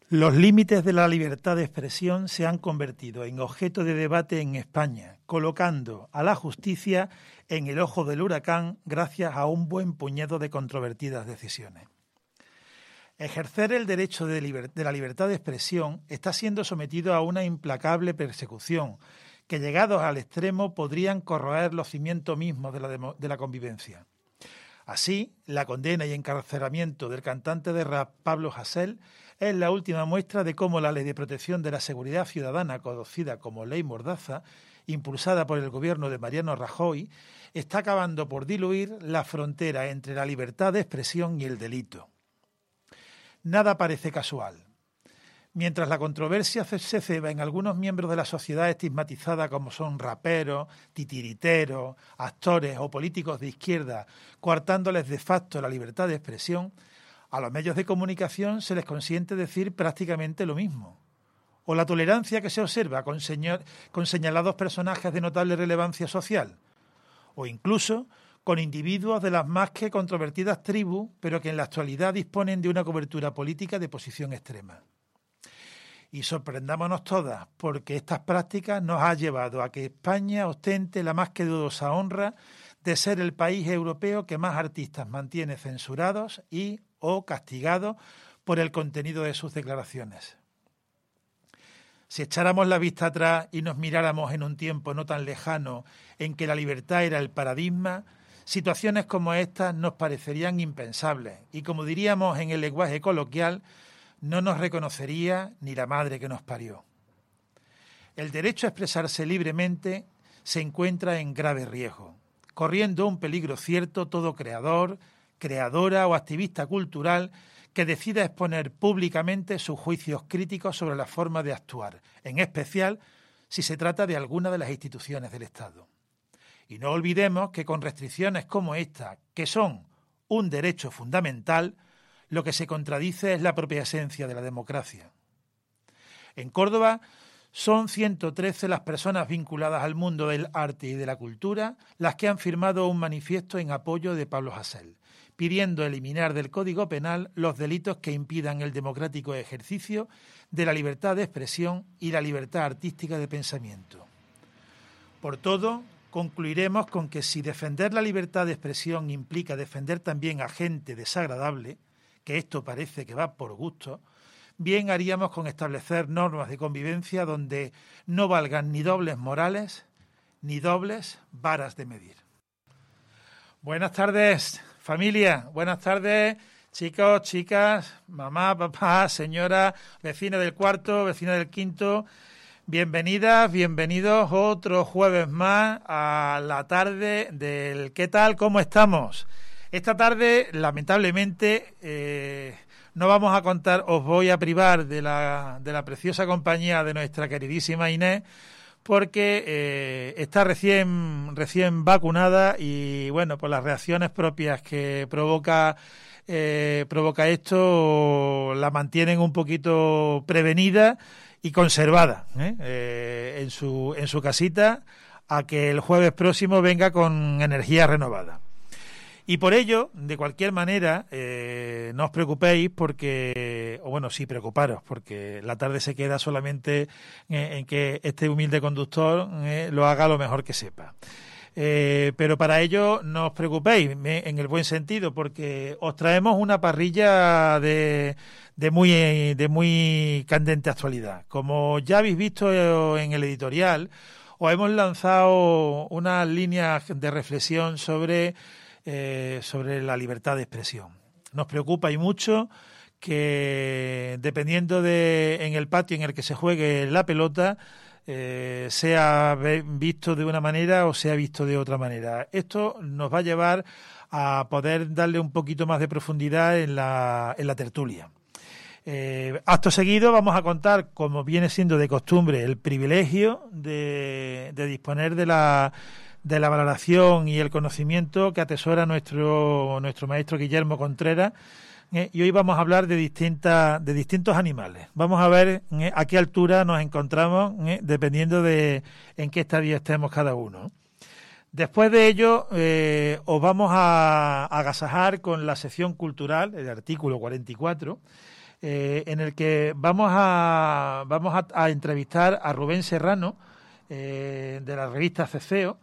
Los límites de la libertad de expresión se han convertido en objeto de debate en España, colocando a la justicia en el ojo del huracán gracias a un buen puñado de controvertidas decisiones. Ejercer el derecho de la libertad de expresión está siendo sometido a una implacable persecución que, llegados al extremo, podrían corroer los cimientos mismos de la convivencia. Así, la condena y encarcelamiento del cantante de rap Pablo Hasél es la última muestra de cómo la Ley de Protección de la Seguridad Ciudadana, conocida como Ley Mordaza, impulsada por el gobierno de Mariano Rajoy, está acabando por diluir la frontera entre la libertad de expresión y el delito. Nada parece casual. Mientras la controversia se ceba en algunos miembros de la sociedad estigmatizada como son raperos, titiriteros, actores o políticos de izquierda, coartándoles de facto la libertad de expresión, a los medios de comunicación se les consiente decir prácticamente lo mismo. O la tolerancia que se observa con señalados personajes de notable relevancia social, o incluso con individuos de las más que controvertidas tribus, pero que en la actualidad disponen de una cobertura política de posición extrema. Y sorprendámonos todas, porque estas prácticas nos han llevado a que España ostente la más que dudosa honra de ser el país europeo que más artistas mantiene censurados y o castigados por el contenido de sus declaraciones. Si echáramos la vista atrás y nos miráramos en un tiempo no tan lejano en que la libertad era el paradigma, situaciones como estas nos parecerían impensables y, como diríamos en el lenguaje coloquial, no nos reconocería ni la madre que nos parió. El derecho a expresarse libremente se encuentra en grave riesgo, corriendo un peligro cierto todo creador, creadora o activista cultural que decida exponer públicamente sus juicios críticos sobre la forma de actuar, en especial si se trata de alguna de las instituciones del Estado. Y no olvidemos que con restricciones como esta, que son un derecho fundamental, lo que se contradice es la propia esencia de la democracia. En Córdoba son 113 las personas vinculadas al mundo del arte y de la cultura las que han firmado un manifiesto en apoyo de Pablo Hasél, pidiendo eliminar del Código Penal los delitos que impidan el democrático ejercicio de la libertad de expresión y la libertad artística de pensamiento. Por todo, concluiremos con que si defender la libertad de expresión implica defender también a gente desagradable, que esto parece que va por gusto, bien haríamos con establecer normas de convivencia donde no valgan ni dobles morales ni dobles varas de medir. Buenas tardes, familia. Buenas tardes, chicos, chicas, mamá, papá, señora, vecina del cuarto, vecina del quinto. Bienvenidas, bienvenidos otro jueves más a la tarde del ¿Qué tal? ¿Cómo estamos? Esta tarde, lamentablemente, no vamos a contar, os voy a privar de la preciosa compañía de nuestra queridísima Inés, porque está recién vacunada y, bueno, pues las reacciones propias que provoca esto la mantienen un poquito prevenida y conservada en su casita, a que el jueves próximo venga con energía renovada. Y por ello, de cualquier manera, no os preocupéis porque, o bueno, sí, preocuparos, porque la tarde se queda solamente en que este humilde conductor lo haga lo mejor que sepa. Pero para ello no os preocupéis, en el buen sentido, porque os traemos una parrilla de muy candente actualidad. Como ya habéis visto en el editorial, os hemos lanzado unas líneas de reflexión sobre la libertad de expresión. Nos preocupa y mucho que, dependiendo en el patio en el que se juegue la pelota, sea visto de una manera o sea visto de otra manera. Esto nos va a llevar a poder darle un poquito más de profundidad en la tertulia. Acto seguido vamos a contar, como viene siendo de costumbre, el privilegio de disponer de la valoración y el conocimiento que atesora nuestro maestro Guillermo Contreras, y hoy vamos a hablar de distintos animales. Vamos a ver a qué altura nos encontramos, dependiendo de en qué estadio estemos cada uno. Después de ello, os vamos a agasajar con la sección cultural, el artículo 44, en el que vamos a entrevistar a Rubén Serrano, de la revista Ceceo,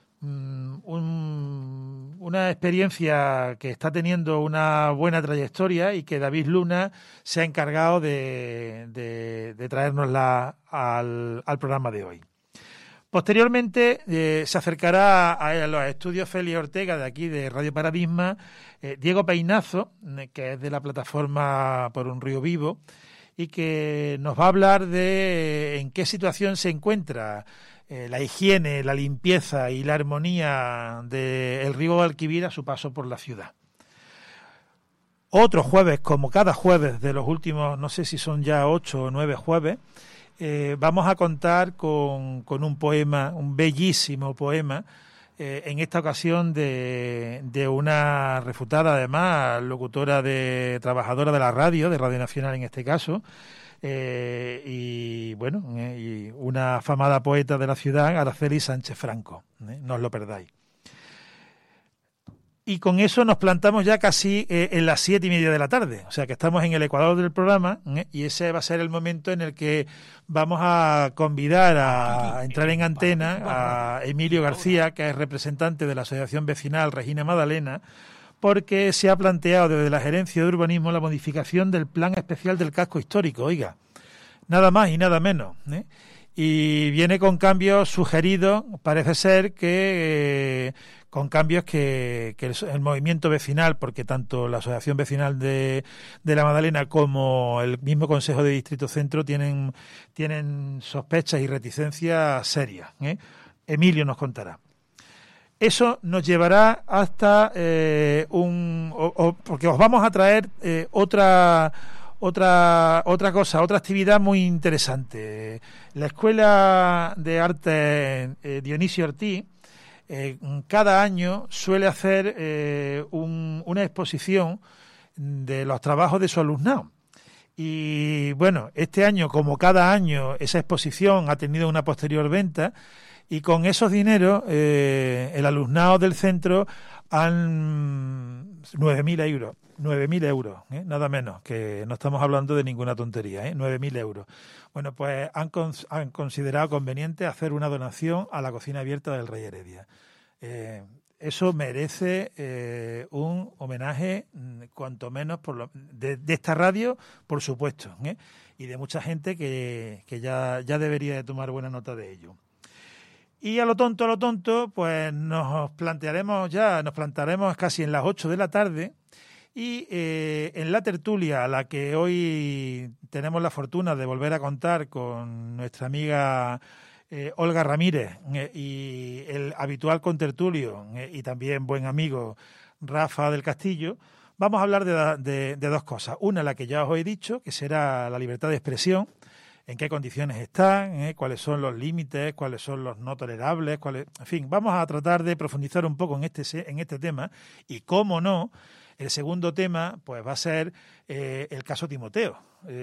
una experiencia que está teniendo una buena trayectoria y que David Luna se ha encargado de traérnosla al programa de hoy. Posteriormente se acercará a los estudios Félix Ortega de aquí de Radio Paradigma Diego Peinazo, que es de la plataforma Por un Río Vivo, y que nos va a hablar de en qué situación se encuentra la higiene, la limpieza y la armonía del río Guadalquivir a su paso por la ciudad. Otro jueves, como cada jueves de los últimos, no sé si son ya 8 o 9 jueves, vamos a contar con un poema, un bellísimo poema, en esta ocasión de una refutada, además, locutora trabajadora de la radio, de Radio Nacional en este caso, y una afamada poeta de la ciudad, Araceli Sánchez Franco. No os lo perdáis. Y con eso nos plantamos ya casi en las 7:30 de la tarde, o sea que estamos en el ecuador del programa, y ese va a ser el momento en el que vamos a convidar a entrar en antena a Emilio García, que es representante de la Asociación Vecinal Regina Madalena, porque se ha planteado desde la Gerencia de Urbanismo la modificación del Plan Especial del Casco Histórico, oiga, nada más y nada menos, y viene con cambios sugeridos, parece ser que con cambios que el movimiento vecinal, porque tanto la Asociación Vecinal de la Madalena como el mismo Consejo de Distrito Centro tienen sospechas y reticencias serias. Emilio nos contará. Eso nos llevará hasta porque os vamos a traer otra actividad muy interesante. La Escuela de Arte Dionisio Ortiz cada año suele hacer una exposición de los trabajos de su alumnado. Y bueno, este año, como cada año, esa exposición ha tenido una posterior venta, y con esos dineros el alumnado del centro han 9.000 euros. 9.000 euros, nada menos, que no estamos hablando de ninguna tontería, 9.000 euros. Bueno, pues han considerado conveniente hacer una donación a la cocina abierta del Rey Heredia. Eso merece un homenaje, cuanto menos de esta radio, por supuesto, y de mucha gente que ya debería de tomar buena nota de ello. Y a lo tonto, pues nos plantaremos casi en las 8 de la tarde, y en la tertulia, a la que hoy tenemos la fortuna de volver a contar con nuestra amiga Olga Ramírez y el habitual contertulio y también buen amigo Rafa del Castillo, vamos a hablar de dos cosas. Una, la que ya os he dicho, que será la libertad de expresión, en qué condiciones están, cuáles son los límites, cuáles son los no tolerables, en fin, vamos a tratar de profundizar un poco en este tema, y cómo no, el segundo tema pues va a ser el caso Timoteo.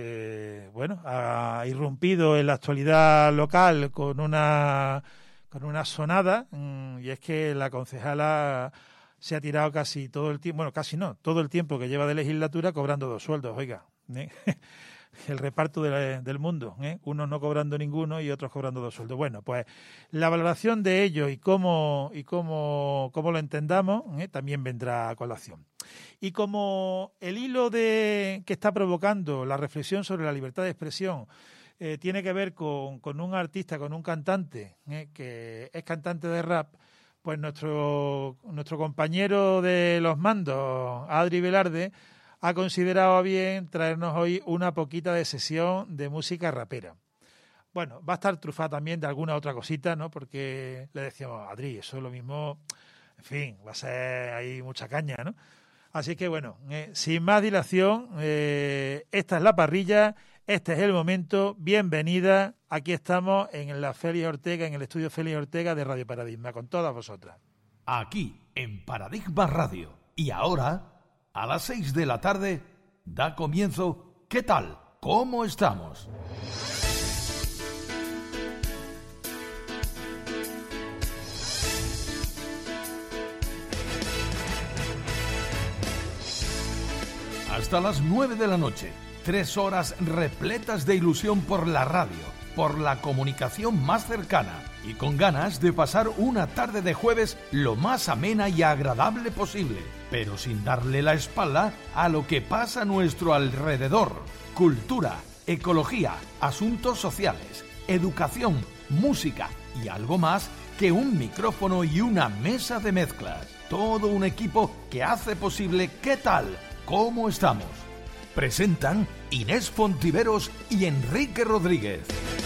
Ha irrumpido en la actualidad local con una sonada, y es que la concejala se ha tirado casi todo el tiempo, todo el tiempo que lleva de legislatura cobrando 2 sueldos, oiga. El reparto del mundo, unos no cobrando ninguno y otros cobrando 2 sueldos. Bueno, pues la valoración de ello y cómo lo entendamos también vendrá a colación. Y como el hilo que está provocando la reflexión sobre la libertad de expresión tiene que ver con un artista, con un cantante que es cantante de rap, pues nuestro compañero de los mandos, Adri Velarde, ha considerado bien traernos hoy una poquita de sesión de música rapera. Bueno, va a estar trufada también de alguna otra cosita, ¿no? Porque le decíamos, Adri, eso es lo mismo, en fin, va a ser ahí mucha caña, ¿no? Así que bueno, sin más dilación, esta es la parrilla, este es el momento, bienvenida, aquí estamos en el estudio Félix Ortega de Radio Paradigma, con todas vosotras. Aquí, en Paradigma Radio, y ahora, a las 6 de la tarde, da comienzo ¿Qué tal? ¿Cómo estamos? Hasta las 9 de la noche, 3 horas repletas de ilusión por la radio, por la comunicación más cercana y con ganas de pasar una tarde de jueves lo más amena y agradable posible, pero sin darle la espalda a lo que pasa a nuestro alrededor. Cultura, ecología, asuntos sociales, educación, música y algo más que un micrófono y una mesa de mezclas. Todo un equipo que hace posible ¿Qué tal? ¿Cómo estamos? Presentan Inés Fontiveros y Enrique Rodríguez.